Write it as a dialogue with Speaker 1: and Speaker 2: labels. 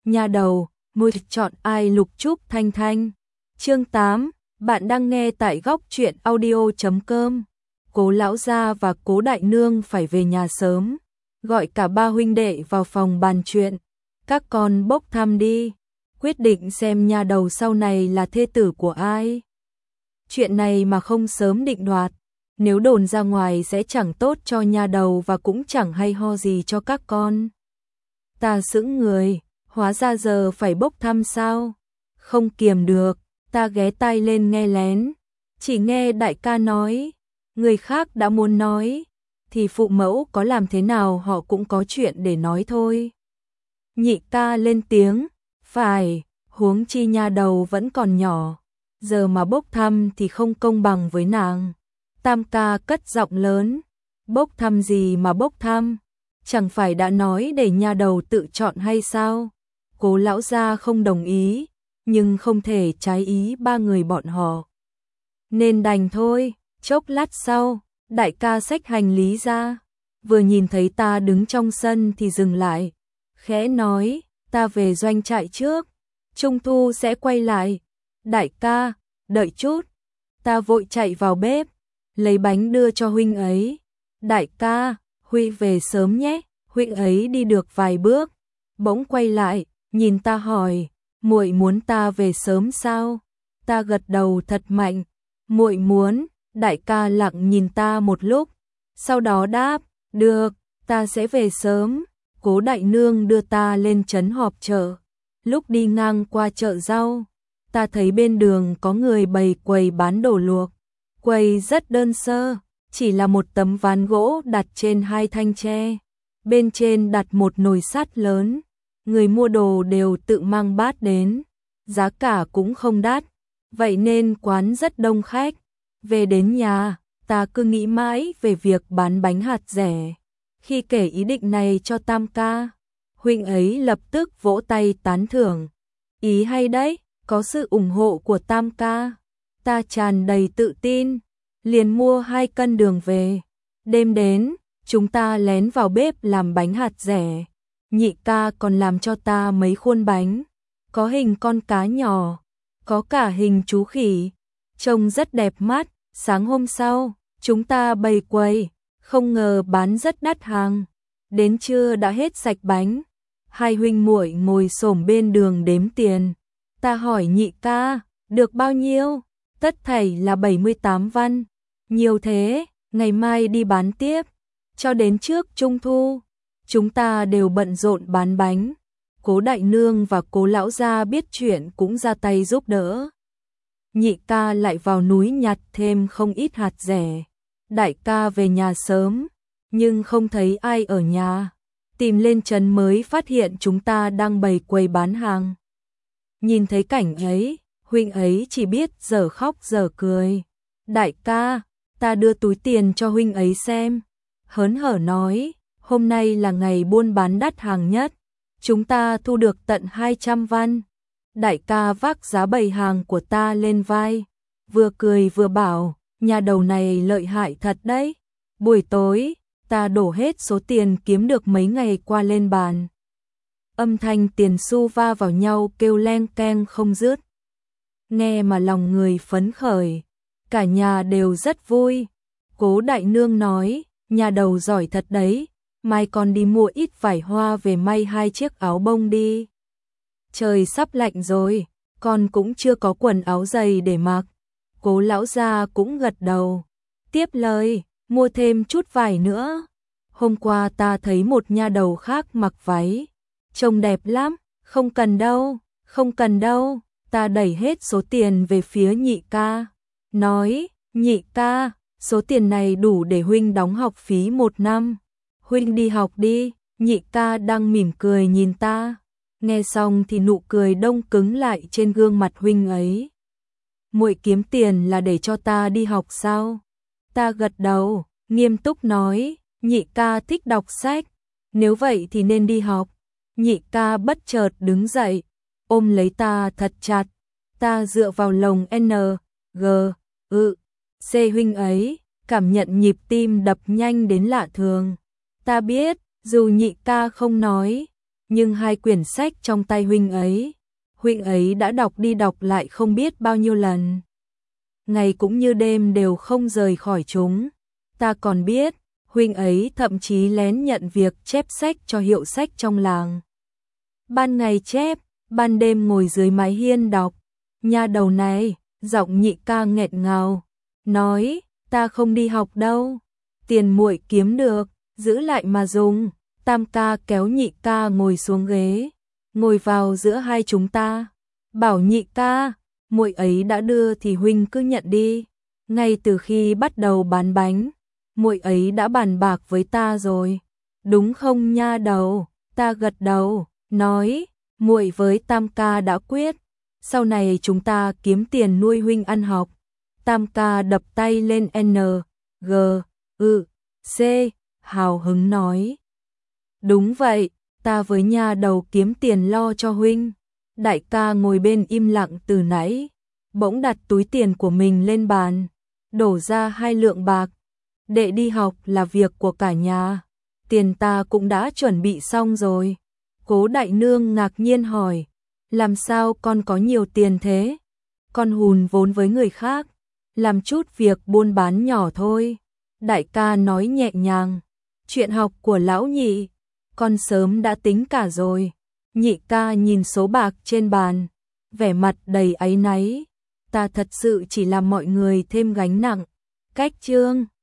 Speaker 1: Nha đầu, môi chọn ai Lục Trúc Thanh Thanh. Chương 8, bạn đang nghe tại góc truyện audio.com. Cố lão gia và Cố đại nương phải về nhà sớm, gọi cả ba huynh đệ vào phòng bàn chuyện. Các con bốc thăm đi, quyết định xem nha đầu sau này là thê tử của ai. Chuyện này mà không sớm định đoạt, nếu đồn ra ngoài sẽ chẳng tốt cho nha đầu và cũng chẳng hay ho gì cho các con. Ta sững người, hóa ra giờ phải bốc thăm sao? Không kiềm được, ta ghé tai lên nghe lén, chỉ nghe đại ca nói, người khác đã muốn nói, thì phụ mẫu có làm thế nào họ cũng có chuyện để nói thôi. Nhị ca lên tiếng, phải, huống chi nha đầu vẫn còn nhỏ, giờ mà bốc thăm thì không công bằng với nàng. Tam ca cất giọng lớn, bốc thăm gì mà bốc thăm, chẳng phải đã nói để nha đầu tự chọn hay sao? Cố lão gia không đồng ý, nhưng không thể trái ý ba người bọn họ, nên đành thôi. Chốc lát sau, đại ca xách hành lý ra, vừa nhìn thấy ta đứng trong sân thì dừng lại, khẽ nói, ta về doanh trại trước, Trung thu sẽ quay lại. Đại ca, đợi chút. Ta vội chạy vào bếp, lấy bánh đưa cho huynh ấy. Đại ca, Huy về sớm nhé. Huynh ấy đi được vài bước, bỗng quay lại, nhìn ta hỏi, muội muốn ta về sớm sao? Ta gật đầu thật mạnh, muội muốn. Đại ca lặng nhìn ta một lúc, sau đó đáp, được, ta sẽ về sớm. Cố đại nương đưa ta lên trấn họp chợ. Lúc đi ngang qua chợ rau, ta thấy bên đường có người bày quầy bán đồ luộc. Quầy rất đơn sơ, chỉ là một tấm ván gỗ đặt trên hai thanh tre. Bên trên đặt một nồi sắt lớn. Người mua đồ đều tự mang bát đến, giá cả cũng không đắt, vậy nên quán rất đông khách. Về đến nhà, ta cứ nghĩ mãi về việc bán bánh hạt rẻ. Khi kể ý định này cho Tam ca, huynh ấy lập tức vỗ tay tán thưởng. Ý hay đấy, có sự ủng hộ của Tam ca. Ta tràn đầy tự tin, liền mua 2 cân đường về. Đêm đến, chúng ta lén vào bếp làm bánh hạt rẻ. Nhị ca còn làm cho ta mấy khuôn bánh, có hình con cá nhỏ, có cả hình chú khỉ, trông rất đẹp mắt. Sáng hôm sau, chúng ta bày quầy, không ngờ bán rất đắt hàng. Đến trưa đã hết sạch bánh. Hai huynh muội ngồi xổm bên đường đếm tiền. Ta hỏi nhị ca, được bao nhiêu? Tất thảy là 78 văn. Nhiều thế, ngày mai đi bán tiếp. Cho đến trước Trung thu, chúng ta đều bận rộn bán bánh. Cố đại nương và Cố lão gia biết chuyện cũng ra tay giúp đỡ. Nhị ca lại vào núi nhặt thêm không ít hạt rẻ. Đại ca về nhà sớm, nhưng không thấy ai ở nhà. Tìm lên trấn mới phát hiện chúng ta đang bày quầy bán hàng. Nhìn thấy cảnh ấy, huynh ấy chỉ biết dở khóc dở cười. Đại ca, ta đưa túi tiền cho huynh ấy xem. Hớn hở nói, hôm nay là ngày buôn bán đắt hàng nhất. Chúng ta thu được tận 200 văn. Đại ca vác giá bày hàng của ta lên vai, vừa cười vừa bảo, nhà đầu này lợi hại thật đấy. Buổi tối, ta đổ hết số tiền kiếm được mấy ngày qua lên bàn. Âm thanh tiền xu va vào nhau kêu leng keng không dứt. Nghe mà lòng người phấn khởi, cả nhà đều rất vui. Cố đại nương nói, nhà đầu giỏi thật đấy, mai con đi mua ít vải hoa về may 2 chiếc áo bông đi. Trời sắp lạnh rồi, con cũng chưa có quần áo dày để mặc. Cố lão gia cũng gật đầu, tiếp lời, mua thêm chút vải nữa. Hôm qua ta thấy một nha đầu khác mặc váy, trông đẹp lắm. Không cần đâu, không cần đâu. Ta đẩy hết số tiền về phía nhị ca, nói, nhị ca, số tiền này đủ để huynh đóng học phí 1 năm. Huynh đi học đi. Nhị ca đang mỉm cười nhìn ta. Nghe xong thì nụ cười đông cứng lại trên gương mặt huynh ấy. Muội kiếm tiền là để cho ta đi học sao? Ta gật đầu, nghiêm túc nói, nhị ca thích đọc sách, nếu vậy thì nên đi học. Nhị ca bất chợt đứng dậy, ôm lấy ta thật chặt. Ta dựa vào lồng N, G, C huynh ấy, cảm nhận nhịp tim đập nhanh đến lạ thường. Ta biết, dù nhị ca không nói, nhưng hai quyển sách trong tay huynh ấy đã đọc đi đọc lại không biết bao nhiêu lần. Ngày cũng như đêm đều không rời khỏi chúng. Ta còn biết, huynh ấy thậm chí lén nhận việc chép sách cho hiệu sách trong làng. Ban ngày chép, ban đêm ngồi dưới mái hiên đọc. Nha đầu này, giọng Nhị ca nghẹt ngào, nói, ta không đi học đâu. Tiền muội kiếm được, giữ lại mà dùng. Tam ca kéo Nhị ca ngồi xuống ghế, ngồi vào giữa hai chúng ta. Bảo Nhị ca, muội ấy đã đưa thì huynh cứ nhận đi. Ngay từ khi bắt đầu bán bánh, muội ấy đã bàn bạc với ta rồi. Đúng không nha đầu? Ta gật đầu, nói, muội với Tam ca đã quyết. Sau này chúng ta kiếm tiền nuôi huynh ăn học. Tam ca đập tay lên N, G, C, hào hứng nói. Đúng vậy, ta với nha đầu kiếm tiền lo cho huynh. Đại ca ngồi bên im lặng từ nãy, bỗng đặt túi tiền của mình lên bàn, đổ ra 2 lượng bạc. Đệ đi học là việc của cả nhà, tiền ta cũng đã chuẩn bị xong rồi. Cố đại nương ngạc nhiên hỏi, làm sao con có nhiều tiền thế? Con hùn vốn với người khác, làm chút việc buôn bán nhỏ thôi. Đại ca nói nhẹ nhàng, chuyện học của lão Nhị, con sớm đã tính cả rồi. Nhị ca nhìn số bạc trên bàn, vẻ mặt đầy áy náy. Ta thật sự chỉ làm mọi người thêm gánh nặng. Cách chương